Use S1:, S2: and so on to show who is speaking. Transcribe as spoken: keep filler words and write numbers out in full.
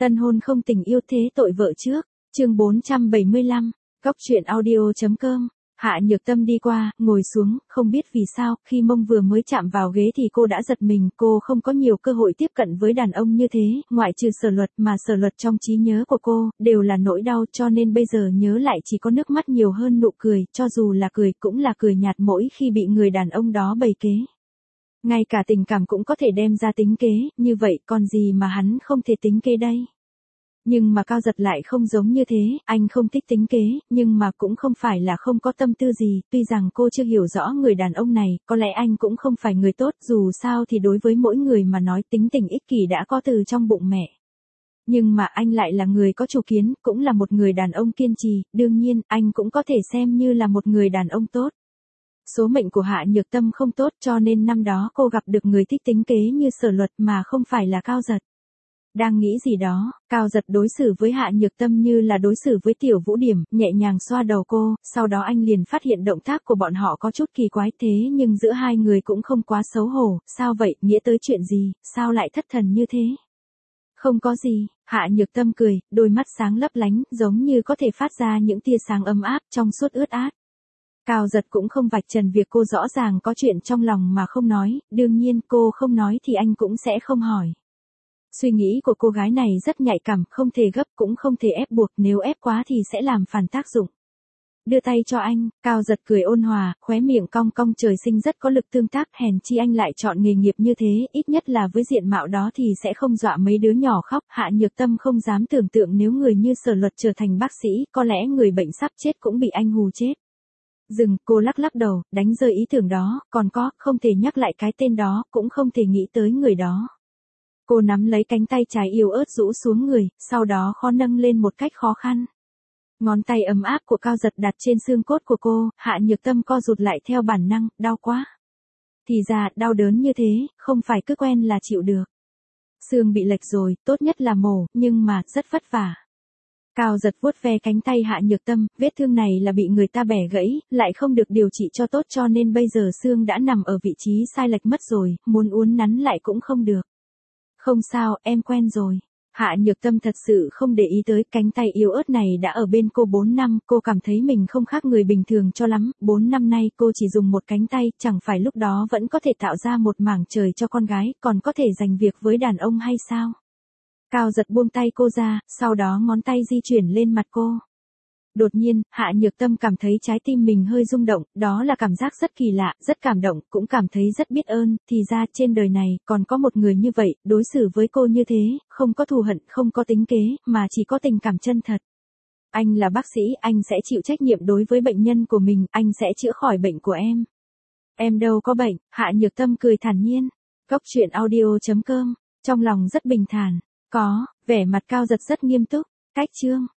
S1: Tân hôn không tình yêu thế tội vợ trước, chương bốn trăm bảy mươi lăm, Cóc truyện audio.com. Hạ Nhược Tâm đi qua, ngồi xuống, không biết vì sao, khi mông vừa mới chạm vào ghế thì cô đã giật mình, cô không có nhiều cơ hội tiếp cận với đàn ông như thế, ngoại trừ Sở Luật, mà Sở Luật trong trí nhớ của cô, đều là nỗi đau, cho nên bây giờ nhớ lại chỉ có nước mắt nhiều hơn nụ cười, cho dù là cười cũng là cười nhạt mỗi khi bị người đàn ông đó bày kế. Ngay cả tình cảm cũng có thể đem ra tính kế, như vậy còn gì mà hắn không thể tính kế đây. Nhưng mà Cao Giật lại không giống như thế, anh không thích tính kế, nhưng mà cũng không phải là không có tâm tư gì, tuy rằng cô chưa hiểu rõ người đàn ông này, có lẽ anh cũng không phải người tốt, dù sao thì đối với mỗi người mà nói tính tình ích kỷ đã có từ trong bụng mẹ. Nhưng mà anh lại là người có chủ kiến, cũng là một người đàn ông kiên trì, đương nhiên, anh cũng có thể xem như là một người đàn ông tốt. Số mệnh của Hạ Nhược Tâm không tốt cho nên năm đó cô gặp được người thích tính kế như Sở Luật mà không phải là Cao Giật. Đang nghĩ gì đó, Cao Giật đối xử với Hạ Nhược Tâm như là đối xử với Tiểu Vũ Điểm, nhẹ nhàng xoa đầu cô, sau đó anh liền phát hiện động tác của bọn họ có chút kỳ quái thế nhưng giữa hai người cũng không quá xấu hổ, sao vậy, nghĩa tới chuyện gì, sao lại thất thần như thế? Không có gì, Hạ Nhược Tâm cười, đôi mắt sáng lấp lánh, giống như có thể phát ra những tia sáng ấm áp trong suốt ướt át. Cao Giật cũng không vạch trần việc cô rõ ràng có chuyện trong lòng mà không nói, đương nhiên cô không nói thì anh cũng sẽ không hỏi. Suy nghĩ của cô gái này rất nhạy cảm, không thể gấp cũng không thể ép buộc, nếu ép quá thì sẽ làm phản tác dụng. Đưa tay cho anh, Cao Giật cười ôn hòa, khóe miệng cong cong, trời sinh rất có lực tương tác, hèn chi anh lại chọn nghề nghiệp như thế, ít nhất là với diện mạo đó thì sẽ không dọa mấy đứa nhỏ khóc. Hạ Nhược Tâm không dám tưởng tượng nếu người như Sở Luật trở thành bác sĩ, có lẽ người bệnh sắp chết cũng bị anh hù chết. Dừng, cô lắc lắc đầu, đánh rơi ý tưởng đó, còn có, không thể nhắc lại cái tên đó, cũng không thể nghĩ tới người đó. Cô nắm lấy cánh tay trái yếu ớt rũ xuống người, sau đó khó nâng lên một cách khó khăn. Ngón tay ấm áp của Cao Giật đặt trên xương cốt của cô, Hạ Nhược Tâm co rụt lại theo bản năng, đau quá. Thì ra, đau đớn như thế, không phải cứ quen là chịu được. Xương bị lệch rồi, tốt nhất là mổ, nhưng mà, rất vất vả. Cao Giật vuốt ve cánh tay Hạ Nhược Tâm, vết thương này là bị người ta bẻ gãy, lại không được điều trị cho tốt cho nên bây giờ xương đã nằm ở vị trí sai lệch mất rồi, muốn uốn nắn lại cũng không được. Không sao, em quen rồi. Hạ Nhược Tâm thật sự không để ý tới, cánh tay yếu ớt này đã ở bên cô bốn năm, cô cảm thấy mình không khác người bình thường cho lắm, bốn năm nay cô chỉ dùng một cánh tay, chẳng phải lúc đó vẫn có thể tạo ra một mảng trời cho con gái, còn có thể dành việc với đàn ông hay sao? Cao Giật buông tay cô ra, sau đó ngón tay di chuyển lên mặt cô. Đột nhiên, Hạ Nhược Tâm cảm thấy trái tim mình hơi rung động, đó là cảm giác rất kỳ lạ, rất cảm động, cũng cảm thấy rất biết ơn, thì ra trên đời này còn có một người như vậy, đối xử với cô như thế, không có thù hận, không có tính kế, mà chỉ có tình cảm chân thật. Anh là bác sĩ, anh sẽ chịu trách nhiệm đối với bệnh nhân của mình, anh sẽ chữa khỏi bệnh của em. Em đâu có bệnh, Hạ Nhược Tâm cười thản nhiên. Cóc truyện audio.com, trong lòng rất bình thản. Có, vẻ mặt Cao Giật rất nghiêm túc. Cách chương